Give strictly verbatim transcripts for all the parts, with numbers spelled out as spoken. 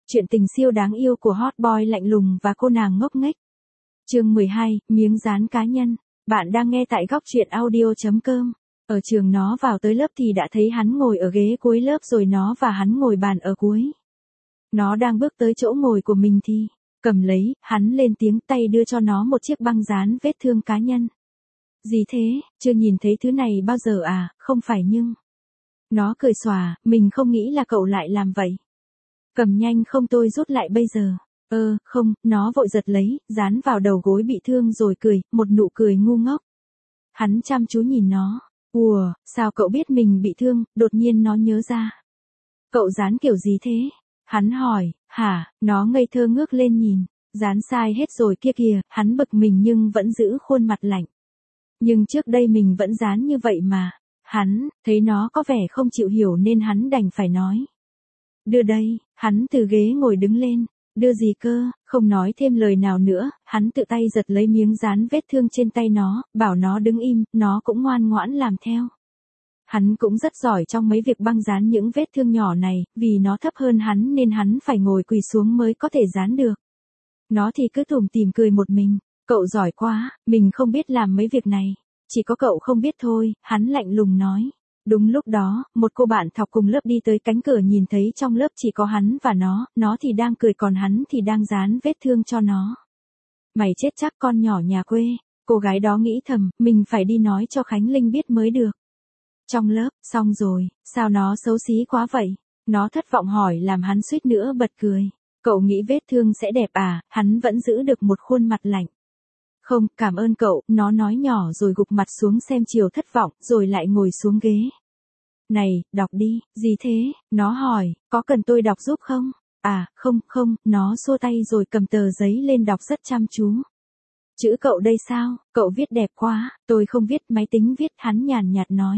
Chuyện tình siêu đáng yêu của hot boy lạnh lùng và cô nàng ngốc nghếch. Chương mười hai, miếng dán cá nhân. Bạn đang nghe tại góc truyện audio chấm com. Ở trường nó vào tới lớp thì đã thấy hắn ngồi ở ghế cuối lớp rồi nó và hắn ngồi bàn ở cuối. Nó đang bước tới chỗ ngồi của mình thì cầm lấy, hắn lên tiếng tay đưa cho nó một chiếc băng dán vết thương cá nhân. Gì thế, chưa nhìn thấy thứ này bao giờ à, không phải nhưng. Nó cười xòa, mình không nghĩ là cậu lại làm vậy. Cầm nhanh không tôi rút lại bây giờ. Ơ, không, nó vội giật lấy, dán vào đầu gối bị thương rồi cười, một nụ cười ngu ngốc. Hắn chăm chú nhìn nó. Ùa, sao cậu biết mình bị thương, đột nhiên nó nhớ ra. Cậu dán kiểu gì thế? Hắn hỏi, hả, nó ngây thơ ngước lên nhìn. Dán sai hết rồi kia kìa, hắn bực mình nhưng vẫn giữ khuôn mặt lạnh. Nhưng trước đây mình vẫn dán như vậy mà. Hắn, thấy nó có vẻ không chịu hiểu nên hắn đành phải nói. Đưa đây, hắn từ ghế ngồi đứng lên. Đưa gì cơ, không nói thêm lời nào nữa, hắn tự tay giật lấy miếng dán vết thương trên tay nó, bảo nó đứng im, nó cũng ngoan ngoãn làm theo. Hắn cũng rất giỏi trong mấy việc băng dán những vết thương nhỏ này, vì nó thấp hơn hắn nên hắn phải ngồi quỳ xuống mới có thể dán được. Nó thì cứ tủm tỉm cười một mình, cậu giỏi quá, mình không biết làm mấy việc này. Chỉ có cậu không biết thôi, hắn lạnh lùng nói. Đúng lúc đó, một cô bạn học cùng lớp đi tới cánh cửa nhìn thấy trong lớp chỉ có hắn và nó, nó thì đang cười còn hắn thì đang dán vết thương cho nó. Mày chết chắc con nhỏ nhà quê, cô gái đó nghĩ thầm, mình phải đi nói cho Khánh Linh biết mới được. Trong lớp, xong rồi, sao nó xấu xí quá vậy? Nó thất vọng hỏi làm hắn suýt nữa bật cười. Cậu nghĩ vết thương sẽ đẹp à, hắn vẫn giữ được một khuôn mặt lạnh. Không, cảm ơn cậu, nó nói nhỏ rồi gục mặt xuống xem chiều thất vọng, rồi lại ngồi xuống ghế. Này, đọc đi, gì thế? Nó hỏi, có cần tôi đọc giúp không? À, không, không, nó xua tay rồi cầm tờ giấy lên đọc rất chăm chú. Chữ cậu đây sao, cậu viết đẹp quá, tôi không viết, máy tính viết, hắn nhàn nhạt nói.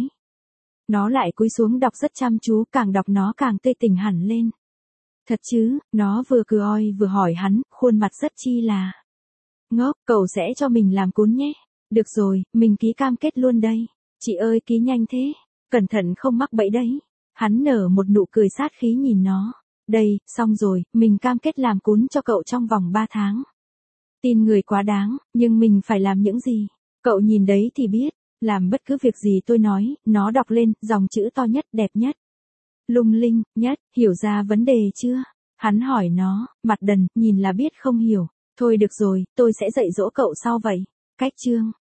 Nó lại cúi xuống đọc rất chăm chú, càng đọc nó càng tươi tỉnh hẳn lên. Thật chứ, nó vừa cười oi vừa hỏi hắn, khuôn mặt rất chi là. Ngốc, cậu sẽ cho mình làm cuốn nhé. Được rồi, mình ký cam kết luôn đây. Chị ơi ký nhanh thế. Cẩn thận không mắc bẫy đấy. Hắn nở một nụ cười sát khí nhìn nó. Đây, xong rồi, mình cam kết làm cuốn cho cậu trong vòng ba tháng. Tin người quá đáng, nhưng mình phải làm những gì? Cậu nhìn đấy thì biết. Làm bất cứ việc gì tôi nói, nó đọc lên, dòng chữ to nhất, đẹp nhất. Lung linh, nhất, hiểu ra vấn đề chưa? Hắn hỏi nó, mặt đần, nhìn là biết không hiểu. Thôi được rồi, tôi sẽ dạy dỗ cậu sau vậy. Cách chương.